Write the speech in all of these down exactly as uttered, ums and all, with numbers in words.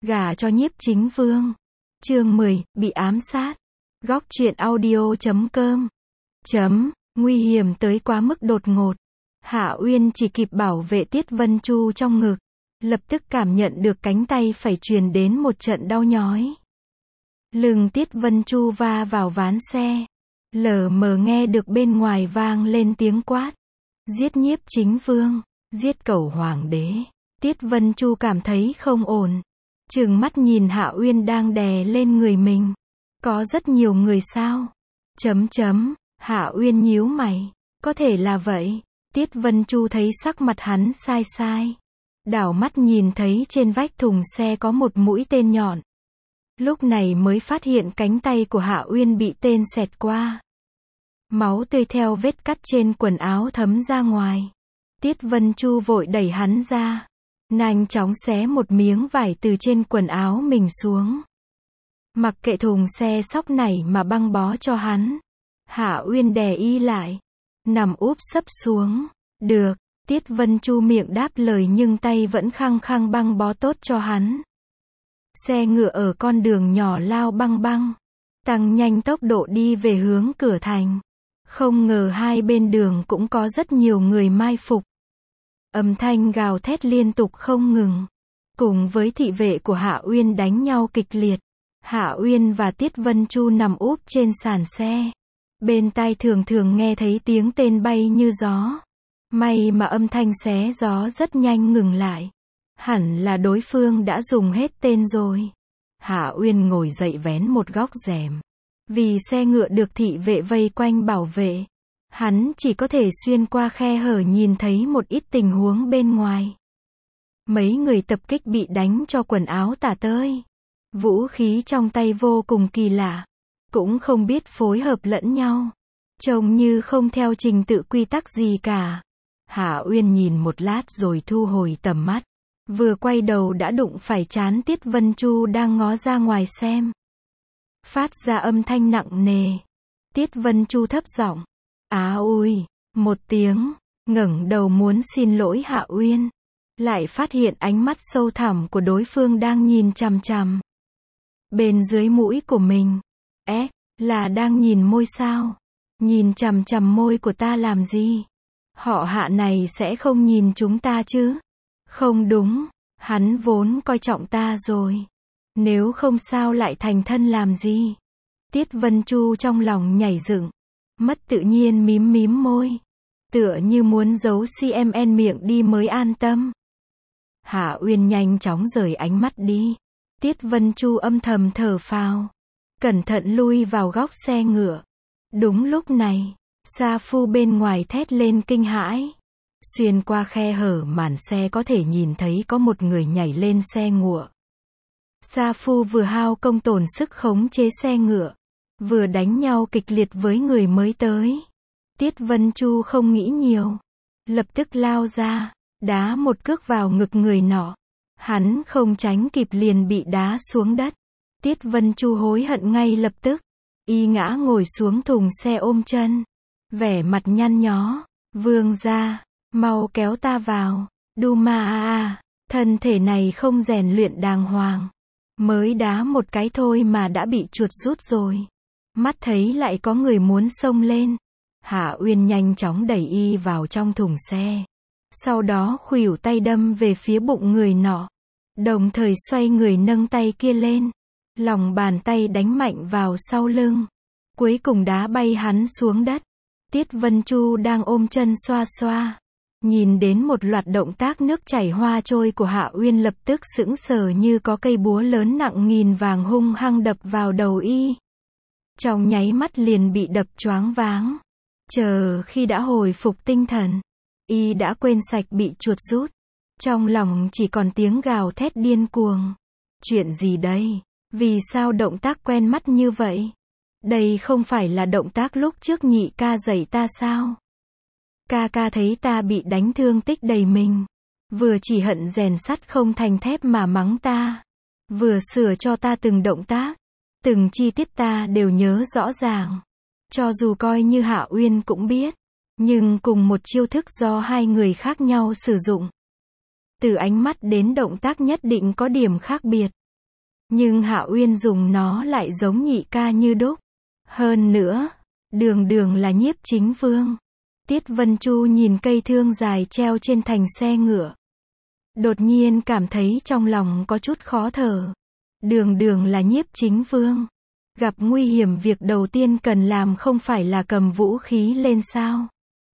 Gả cho Nhiếp Chính Vương. Chương mười, bị ám sát. Góc truyện audio chấm com. Chấm, nguy hiểm tới quá mức đột ngột. Hạ Uyên chỉ kịp bảo vệ Tiết Vân Chu trong ngực, lập tức cảm nhận được cánh tay phải truyền đến một trận đau nhói. Lưng Tiết Vân Chu va vào ván xe, lờ mờ nghe được bên ngoài vang lên tiếng quát. Giết Nhiếp Chính Vương, giết Cẩu Hoàng đế. Tiết Vân Chu cảm thấy không ổn, trừng mắt nhìn Hạ Uyên đang đè lên người mình. Có rất nhiều người sao? Chấm chấm, Hạ Uyên nhíu mày. Có thể là vậy. Tiết Vân Chu thấy sắc mặt hắn sai sai. Đảo mắt nhìn thấy trên vách thùng xe có một mũi tên nhọn. Lúc này mới phát hiện cánh tay của Hạ Uyên bị tên xẹt qua. Máu tươi theo vết cắt trên quần áo thấm ra ngoài. Tiết Vân Chu vội đẩy hắn ra, nhanh chóng xé một miếng vải từ trên quần áo mình xuống. Mặc kệ thùng xe sóc nảy mà băng bó cho hắn. Hạ Uyên đè y lại, nằm úp sấp xuống. Được, Tiết Vân Chu miệng đáp lời nhưng tay vẫn khăng khăng băng bó tốt cho hắn. Xe ngựa ở con đường nhỏ lao băng băng, tăng nhanh tốc độ đi về hướng cửa thành. Không ngờ hai bên đường cũng có rất nhiều người mai phục. Âm thanh gào thét liên tục không ngừng, cùng với thị vệ của Hạ Uyên đánh nhau kịch liệt. Hạ Uyên và Tiết Vân Chu nằm úp trên sàn xe. Bên tai thường thường nghe thấy tiếng tên bay như gió. May mà âm thanh xé gió rất nhanh ngừng lại. Hẳn là đối phương đã dùng hết tên rồi. Hạ Uyên ngồi dậy vén một góc rèm. Vì xe ngựa được thị vệ vây quanh bảo vệ, hắn chỉ có thể xuyên qua khe hở nhìn thấy một ít tình huống bên ngoài. Mấy người tập kích bị đánh cho quần áo tả tơi. Vũ khí trong tay vô cùng kỳ lạ, cũng không biết phối hợp lẫn nhau, trông như không theo trình tự quy tắc gì cả. Hạ Uyên nhìn một lát rồi thu hồi tầm mắt, vừa quay đầu đã đụng phải trán Tiết Vân Chu đang ngó ra ngoài xem. Phát ra âm thanh nặng nề. Tiết Vân Chu thấp giọng, á ui, một tiếng, ngẩng đầu muốn xin lỗi Hạ Uyên, lại phát hiện ánh mắt sâu thẳm của đối phương đang nhìn chằm chằm bên dưới mũi của mình. Ế, là đang nhìn môi sao? Nhìn chằm chằm môi của ta làm gì? Họ Hạ này sẽ không nhìn chúng ta chứ? Không đúng, hắn vốn coi trọng ta rồi. Nếu không sao lại thành thân làm gì? Tiết Vân Chu trong lòng nhảy dựng, mất tự nhiên mím mím môi, tựa như muốn giấu xê em en miệng đi mới an tâm. Hạ Uyên nhanh chóng rời ánh mắt đi. Tiết Vân Chu âm thầm thở phào, cẩn thận lui vào góc xe ngựa. Đúng lúc này, Sa Phu bên ngoài thét lên kinh hãi. Xuyên qua khe hở màn xe có thể nhìn thấy có một người nhảy lên xe ngựa. Sa Phu vừa hao công tổn sức khống chế xe ngựa, vừa đánh nhau kịch liệt với người mới tới. Tiết Vân Chu không nghĩ nhiều, lập tức lao ra, đá một cước vào ngực người nọ. Hắn không tránh kịp liền bị đá xuống đất. Tiết Vân Chu hối hận ngay lập tức, y ngã ngồi xuống thùng xe ôm chân, vẻ mặt nhăn nhó. Vương gia, mau kéo ta vào. Duma a a, thân thể này không rèn luyện đàng hoàng, mới đá một cái thôi mà đã bị chuột rút rồi. Mắt thấy lại có người muốn xông lên, Hạ Uyên nhanh chóng đẩy y vào trong thùng xe, sau đó khuỷu tay đâm về phía bụng người nọ, đồng thời xoay người nâng tay kia lên, lòng bàn tay đánh mạnh vào sau lưng, cuối cùng đá bay hắn xuống đất. Tiết Vân Chu đang ôm chân xoa xoa, nhìn đến một loạt động tác nước chảy hoa trôi của Hạ Uyên lập tức sững sờ như có cây búa lớn nặng nghìn vàng hung hăng đập vào đầu y. Trong nháy mắt liền bị đập choáng váng. Chờ khi đã hồi phục tinh thần, y đã quên sạch bị chuột rút. Trong lòng chỉ còn tiếng gào thét điên cuồng. Chuyện gì đây? Vì sao động tác quen mắt như vậy? Đây không phải là động tác lúc trước nhị ca dạy ta sao? Ca ca thấy ta bị đánh thương tích đầy mình, vừa chỉ hận rèn sắt không thành thép mà mắng ta, vừa sửa cho ta từng động tác, từng chi tiết ta đều nhớ rõ ràng. Cho dù coi như Hạ Uyên cũng biết, nhưng cùng một chiêu thức do hai người khác nhau sử dụng, từ ánh mắt đến động tác nhất định có điểm khác biệt. Nhưng Hạ Uyên dùng nó lại giống nhị ca như đúc. Hơn nữa, đường đường là nhiếp chính vương. Tiết Vân Chu nhìn cây thương dài treo trên thành xe ngựa. Đột nhiên cảm thấy trong lòng có chút khó thở. Đường đường là nhiếp chính vương. Gặp nguy hiểm việc đầu tiên cần làm không phải là cầm vũ khí lên sao?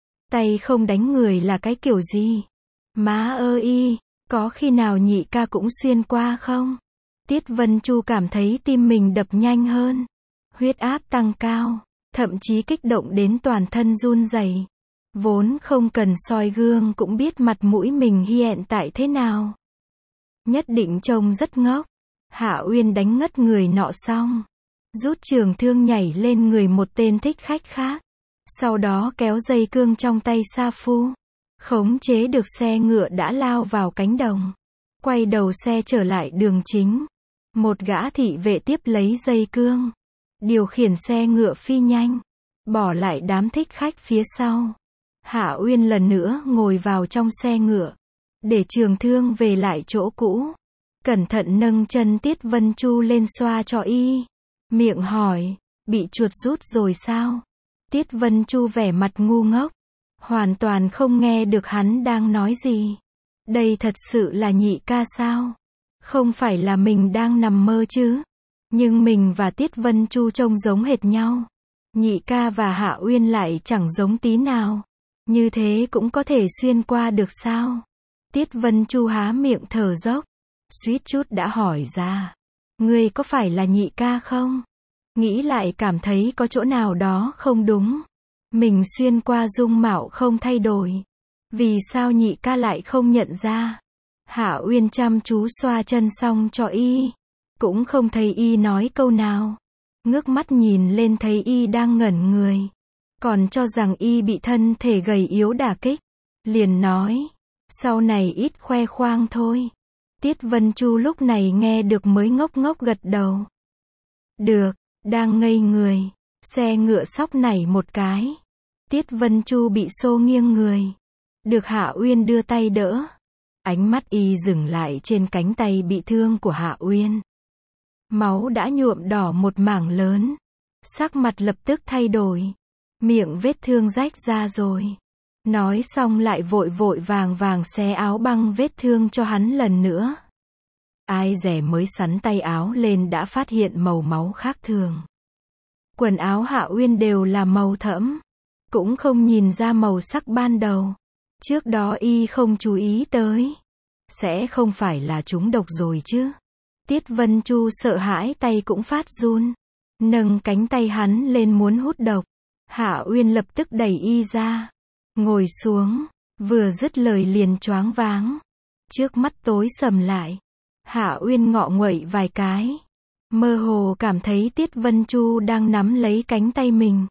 Tay không đánh người là cái kiểu gì? Má ơi y, có khi nào nhị ca cũng xuyên qua không? Tiết Vân Chu cảm thấy tim mình đập nhanh hơn. Huyết áp tăng cao, thậm chí kích động đến toàn thân run rẩy. Vốn không cần soi gương cũng biết mặt mũi mình hiện tại thế nào. Nhất định trông rất ngốc. Hạ Uyên đánh ngất người nọ xong, rút trường thương nhảy lên người một tên thích khách khác. Sau đó kéo dây cương trong tay sa phu. Khống chế được xe ngựa đã lao vào cánh đồng. Quay đầu xe trở lại đường chính. Một gã thị vệ tiếp lấy dây cương. Điều khiển xe ngựa phi nhanh. Bỏ lại đám thích khách phía sau. Hạ Uyên lần nữa ngồi vào trong xe ngựa. Để trường thương về lại chỗ cũ. Cẩn thận nâng chân Tiết Vân Chu lên xoa cho y. Miệng hỏi, bị chuột rút rồi sao? Tiết Vân Chu vẻ mặt ngu ngốc. Hoàn toàn không nghe được hắn đang nói gì. Đây thật sự là nhị ca sao? Không phải là mình đang nằm mơ chứ? Nhưng mình và Tiết Vân Chu trông giống hệt nhau. Nhị ca và Hạ Uyên lại chẳng giống tí nào. Như thế cũng có thể xuyên qua được sao? Tiết Vân Chu há miệng thở dốc. Suýt chút đã hỏi ra. Ngươi có phải là nhị ca không? Nghĩ lại cảm thấy có chỗ nào đó không đúng. Mình xuyên qua dung mạo không thay đổi. Vì sao nhị ca lại không nhận ra? Hạ Uyên chăm chú xoa chân xong cho y. Cũng không thấy y nói câu nào. Ngước mắt nhìn lên thấy y đang ngẩn người. Còn cho rằng y bị thân thể gầy yếu đả kích. Liền nói. Sau này ít khoe khoang thôi. Tiết Vân Chu lúc này nghe được mới ngốc ngốc gật đầu. Được, đang ngây người. Xe ngựa sóc nảy một cái. Tiết Vân Chu bị xô nghiêng người. Được Hạ Uyên đưa tay đỡ. Ánh mắt y dừng lại trên cánh tay bị thương của Hạ Uyên. Máu đã nhuộm đỏ một mảng lớn. Sắc mặt lập tức thay đổi. Miệng vết thương rách ra rồi. Nói xong lại vội vội vàng vàng xé áo băng vết thương cho hắn lần nữa. Ai dè mới sắn tay áo lên đã phát hiện màu máu khác thường. Quần áo Hạ Uyên đều là màu thẫm. Cũng không nhìn ra màu sắc ban đầu. Trước đó y không chú ý tới. Sẽ không phải là trúng độc rồi chứ. Tiết Vân Chu sợ hãi tay cũng phát run. Nâng cánh tay hắn lên muốn hút độc. Hạ Uyên lập tức đẩy y ra. Ngồi xuống. Vừa dứt lời liền choáng váng. Trước mắt tối sầm lại. Hạ Uyên ngọ nguậy vài cái. Mơ hồ cảm thấy Tiết Vân Chu đang nắm lấy cánh tay mình.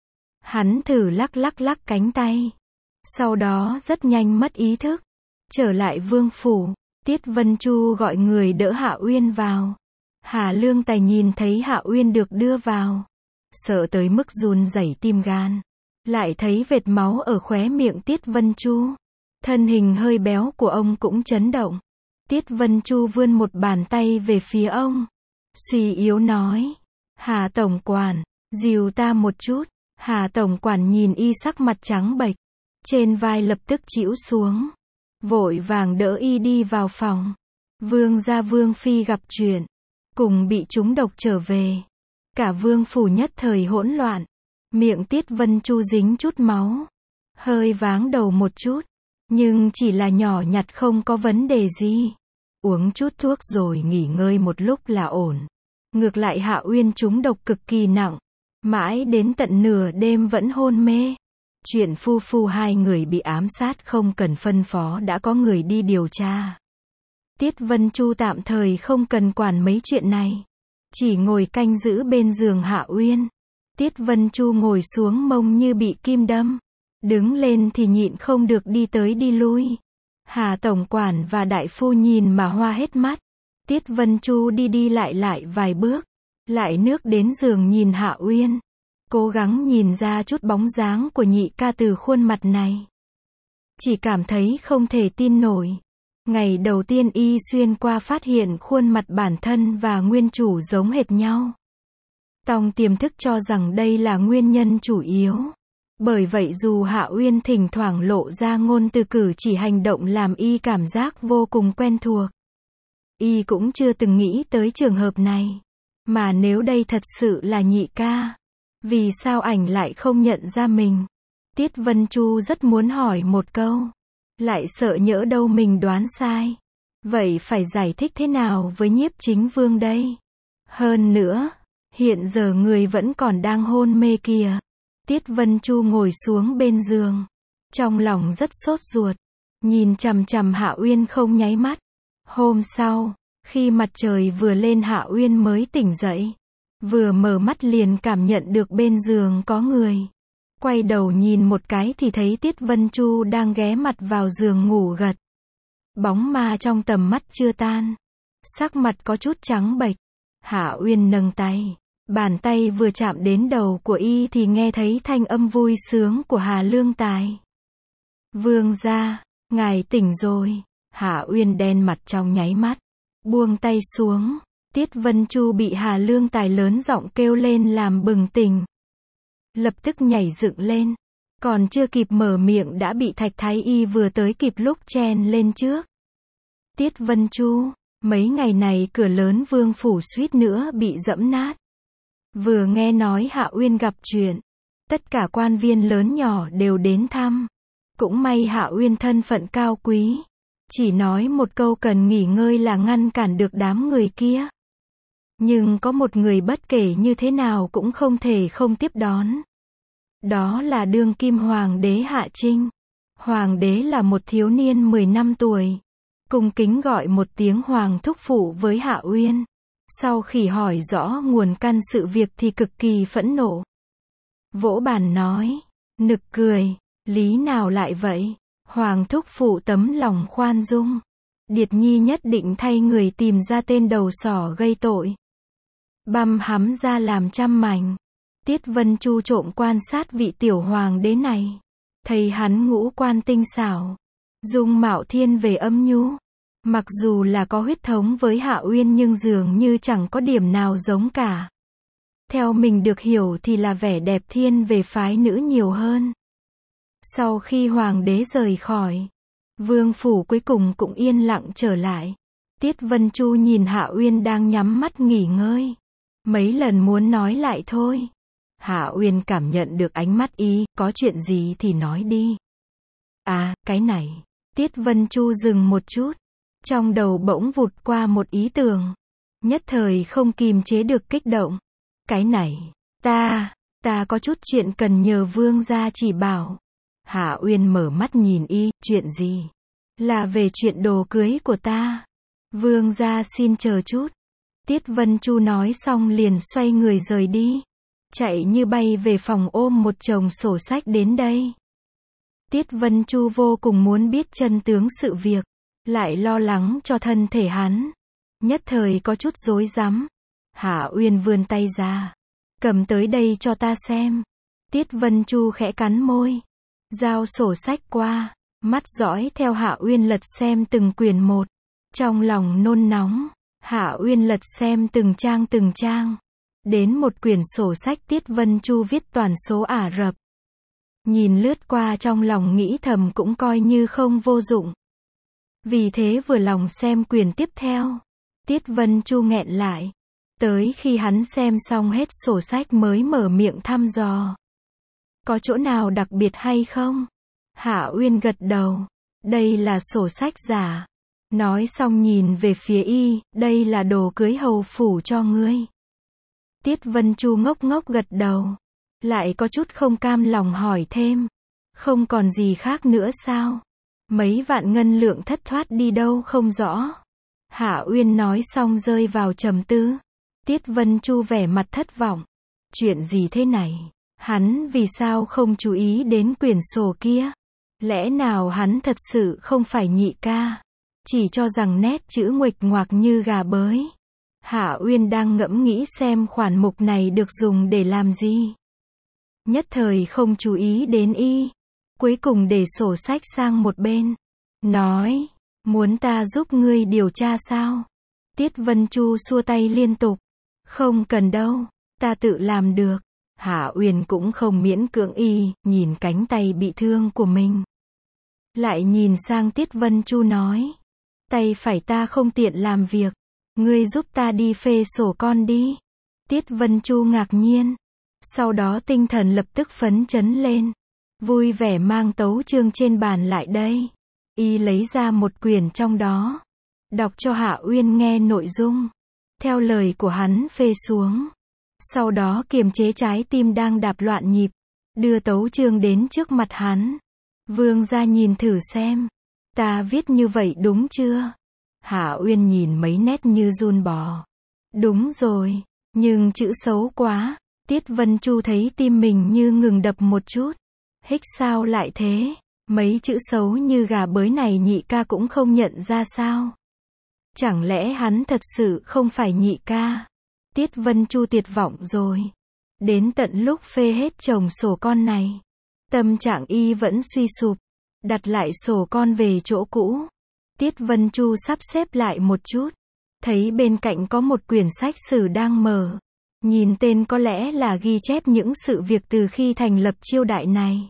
Hắn thử lắc lắc lắc cánh tay. Sau đó rất nhanh mất ý thức. Trở lại vương phủ. Tiết Vân Chu gọi người đỡ Hạ Uyên vào. Hà Lương Tài nhìn thấy Hạ Uyên được đưa vào. Sợ tới mức run rẩy tim gan. Lại thấy vệt máu ở khóe miệng Tiết Vân Chu. Thân hình hơi béo của ông cũng chấn động. Tiết Vân Chu vươn một bàn tay về phía ông. Suy yếu nói. Hà Tổng Quản, dìu ta một chút. Hà Tổng Quản nhìn y sắc mặt trắng bệch. Trên vai lập tức chĩu xuống. Vội vàng đỡ y đi vào phòng. Vương gia Vương Phi gặp chuyện. Cùng bị trúng độc trở về. Cả vương phủ nhất thời hỗn loạn. Miệng Tiết Vân Chu dính chút máu. Hơi váng đầu một chút. Nhưng chỉ là nhỏ nhặt không có vấn đề gì. Uống chút thuốc rồi nghỉ ngơi một lúc là ổn. Ngược lại Hạ Uyên trúng độc cực kỳ nặng. Mãi đến tận nửa đêm vẫn hôn mê. Chuyện phu phu hai người bị ám sát không cần phân phó đã có người đi điều tra. Tiết Vân Chu tạm thời không cần quản mấy chuyện này. Chỉ ngồi canh giữ bên giường Hạ Uyên. Tiết Vân Chu ngồi xuống mông như bị kim đâm. Đứng lên thì nhịn không được đi tới đi lui. Hà Tổng Quản và Đại Phu nhìn mà hoa hết mắt. Tiết Vân Chu đi đi lại lại vài bước. Lại nước đến giường nhìn Hạ Uyên. Cố gắng nhìn ra chút bóng dáng của nhị ca từ khuôn mặt này. Chỉ cảm thấy không thể tin nổi. Ngày đầu tiên y xuyên qua phát hiện khuôn mặt bản thân và nguyên chủ giống hệt nhau. Trong tiềm thức cho rằng đây là nguyên nhân chủ yếu. Bởi vậy dù Hạ Uyên thỉnh thoảng lộ ra ngôn từ cử chỉ hành động làm y cảm giác vô cùng quen thuộc, y cũng chưa từng nghĩ tới trường hợp này. Mà nếu đây thật sự là nhị ca, vì sao ảnh lại không nhận ra mình? Tiết Vân Chu rất muốn hỏi một câu, lại sợ nhỡ đâu mình đoán sai. Vậy phải giải thích thế nào với Nhiếp Chính Vương đây? Hơn nữa, hiện giờ người vẫn còn đang hôn mê kìa. Tiết Vân Chu ngồi xuống bên giường, trong lòng rất sốt ruột, nhìn chằm chằm Hạ Uyên không nháy mắt. Hôm sau, khi mặt trời vừa lên Hạ Uyên mới tỉnh dậy. Vừa mở mắt liền cảm nhận được bên giường có người. Quay đầu nhìn một cái thì thấy Tiết Vân Chu đang ghé mặt vào giường ngủ gật. Bóng ma trong tầm mắt chưa tan. Sắc mặt có chút trắng bệch. Hạ Uyên nâng tay. Bàn tay vừa chạm đến đầu của y thì nghe thấy thanh âm vui sướng của Hà Lương Tài. Vương gia, ngài tỉnh rồi. Hạ Uyên đen mặt trong nháy mắt. Buông tay xuống. Tiết Vân Chu bị Hà Lương Tài lớn giọng kêu lên làm bừng tỉnh. Lập tức nhảy dựng lên. Còn chưa kịp mở miệng đã bị Thạch Thái Y vừa tới kịp lúc chen lên trước. Tiết Vân Chu, mấy ngày này cửa lớn Vương phủ suýt nữa bị dẫm nát. Vừa nghe nói Hạ Uyên gặp chuyện, tất cả quan viên lớn nhỏ đều đến thăm. Cũng may Hạ Uyên thân phận cao quý, chỉ nói một câu cần nghỉ ngơi là ngăn cản được đám người kia. Nhưng có một người bất kể như thế nào cũng không thể không tiếp đón. Đó là đương kim hoàng đế Hạ Trinh. Hoàng đế là một thiếu niên mười năm tuổi. Cung kính gọi một tiếng hoàng thúc phụ với Hạ Uyên. Sau khi hỏi rõ nguồn căn sự việc thì cực kỳ phẫn nộ. Vỗ bàn nói, nực cười, lý nào lại vậy? Hoàng thúc phụ tấm lòng khoan dung. Điệt nhi nhất định thay người tìm ra tên đầu sỏ gây tội. Băm hắm ra làm trăm mảnh. Tiết Vân Chu trộm quan sát vị tiểu hoàng đế này. Thấy hắn ngũ quan tinh xảo. Dung mạo thiên về âm nhu. Mặc dù là có huyết thống với Hạ Uyên nhưng dường như chẳng có điểm nào giống cả. Theo mình được hiểu thì là vẻ đẹp thiên về phái nữ nhiều hơn. Sau khi hoàng đế rời khỏi, vương phủ cuối cùng cũng yên lặng trở lại. Tiết Vân Chu nhìn Hạ Uyên đang nhắm mắt nghỉ ngơi. Mấy lần muốn nói lại thôi. Hạ Uyên cảm nhận được ánh mắt y, có chuyện gì thì nói đi. À, cái này. Tiết Vân Chu dừng một chút. Trong đầu bỗng vụt qua một ý tưởng. Nhất thời không kìm chế được kích động. Cái này, ta, ta có chút chuyện cần nhờ vương gia chỉ bảo. Hạ Uyên mở mắt nhìn y, chuyện gì? Là về chuyện đồ cưới của ta. Vương gia xin chờ chút. Tiết Vân Chu nói xong liền xoay người rời đi. Chạy như bay về phòng ôm một chồng sổ sách đến đây. Tiết Vân Chu vô cùng muốn biết chân tướng sự việc. Lại lo lắng cho thân thể hắn. Nhất thời có chút rối rắm. Hạ Uyên vươn tay ra. Cầm tới đây cho ta xem. Tiết Vân Chu khẽ cắn môi. Giao sổ sách qua. Mắt dõi theo Hạ Uyên lật xem từng quyển một. Trong lòng nôn nóng. Hạ Uyên lật xem từng trang từng trang. Đến một quyển sổ sách Tiết Vân Chu viết toàn số Ả Rập. Nhìn lướt qua trong lòng nghĩ thầm cũng coi như không vô dụng. Vì thế vừa lòng xem quyển tiếp theo. Tiết Vân Chu nghẹn lại. Tới khi hắn xem xong hết sổ sách mới mở miệng thăm dò. Có chỗ nào đặc biệt hay không? Hạ Uyên gật đầu. Đây là sổ sách giả. Nói xong nhìn về phía y, đây là đồ cưới hầu phủ cho ngươi. Tiết Vân Chu ngốc ngốc gật đầu. Lại có chút không cam lòng hỏi thêm. Không còn gì khác nữa sao? Mấy vạn ngân lượng thất thoát đi đâu không rõ. Hạ Uyên nói xong rơi vào trầm tư. Tiết Vân Chu vẻ mặt thất vọng. Chuyện gì thế này? Hắn vì sao không chú ý đến quyển sổ kia? Lẽ nào hắn thật sự không phải nhị ca? Chỉ cho rằng nét chữ nguệch ngoạc như gà bới. Hạ Uyên đang ngẫm nghĩ xem khoản mục này được dùng để làm gì. Nhất thời không chú ý đến y. Cuối cùng để sổ sách sang một bên. Nói, Muốn ta giúp ngươi điều tra sao? Tiết Vân Chu xua tay liên tục. Không cần đâu, ta tự làm được. Hạ Uyên cũng không miễn cưỡng y, nhìn cánh tay bị thương của mình. Lại nhìn sang Tiết Vân Chu nói. Tay phải ta không tiện làm việc. Ngươi giúp ta đi phê sổ con đi. Tiết Vân Chu ngạc nhiên. Sau đó tinh thần lập tức phấn chấn lên. Vui vẻ mang tấu chương trên bàn lại đây. Y lấy ra một quyển trong đó. Đọc cho Hạ Uyên nghe nội dung. Theo lời của hắn phê xuống. Sau đó kiềm chế trái tim đang đạp loạn nhịp. Đưa tấu chương đến trước mặt hắn. Vương gia nhìn thử xem. Ta viết như vậy đúng chưa? Hạ Uyên nhìn mấy nét như giun bò. Đúng rồi. Nhưng chữ xấu quá. Tiết Vân Chu thấy tim mình như ngừng đập một chút. Hích sao lại thế? Mấy chữ xấu như gà bới này nhị ca cũng không nhận ra sao? Chẳng lẽ hắn thật sự không phải nhị ca? Tiết Vân Chu tuyệt vọng rồi. Đến tận lúc phê hết chồng sổ con này. Tâm trạng y vẫn suy sụp. Đặt lại sổ con về chỗ cũ. Tiết Vân Chu sắp xếp lại một chút. Thấy bên cạnh có một quyển sách sử đang mở. Nhìn tên có lẽ là ghi chép những sự việc từ khi thành lập chiêu đại này.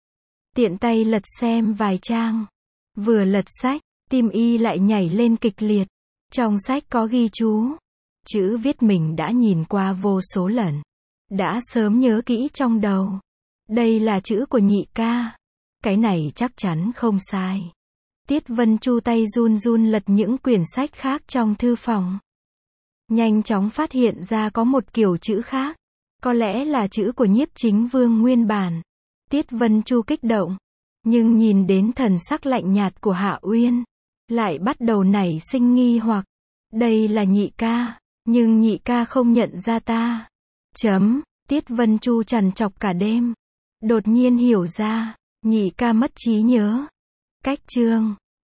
Tiện tay lật xem vài trang. Vừa lật sách, tim y lại nhảy lên kịch liệt. Trong sách có ghi chú. Chữ viết mình đã nhìn qua vô số lần. Đã sớm nhớ kỹ trong đầu. Đây là chữ của nhị ca. Cái này chắc chắn không sai. Tiết Vân Chu tay run run lật những quyển sách khác trong thư phòng. Nhanh chóng phát hiện ra có một kiểu chữ khác. Có lẽ là chữ của Nhiếp Chính Vương nguyên bản. Tiết Vân Chu kích động. Nhưng nhìn đến thần sắc lạnh nhạt của Hạ Uyên. Lại bắt đầu nảy sinh nghi hoặc. Đây là nhị ca. Nhưng nhị ca không nhận ra ta. Chấm. Tiết Vân Chu trằn trọc cả đêm. Đột nhiên hiểu ra. Nhị ca mất trí nhớ. Cách chương.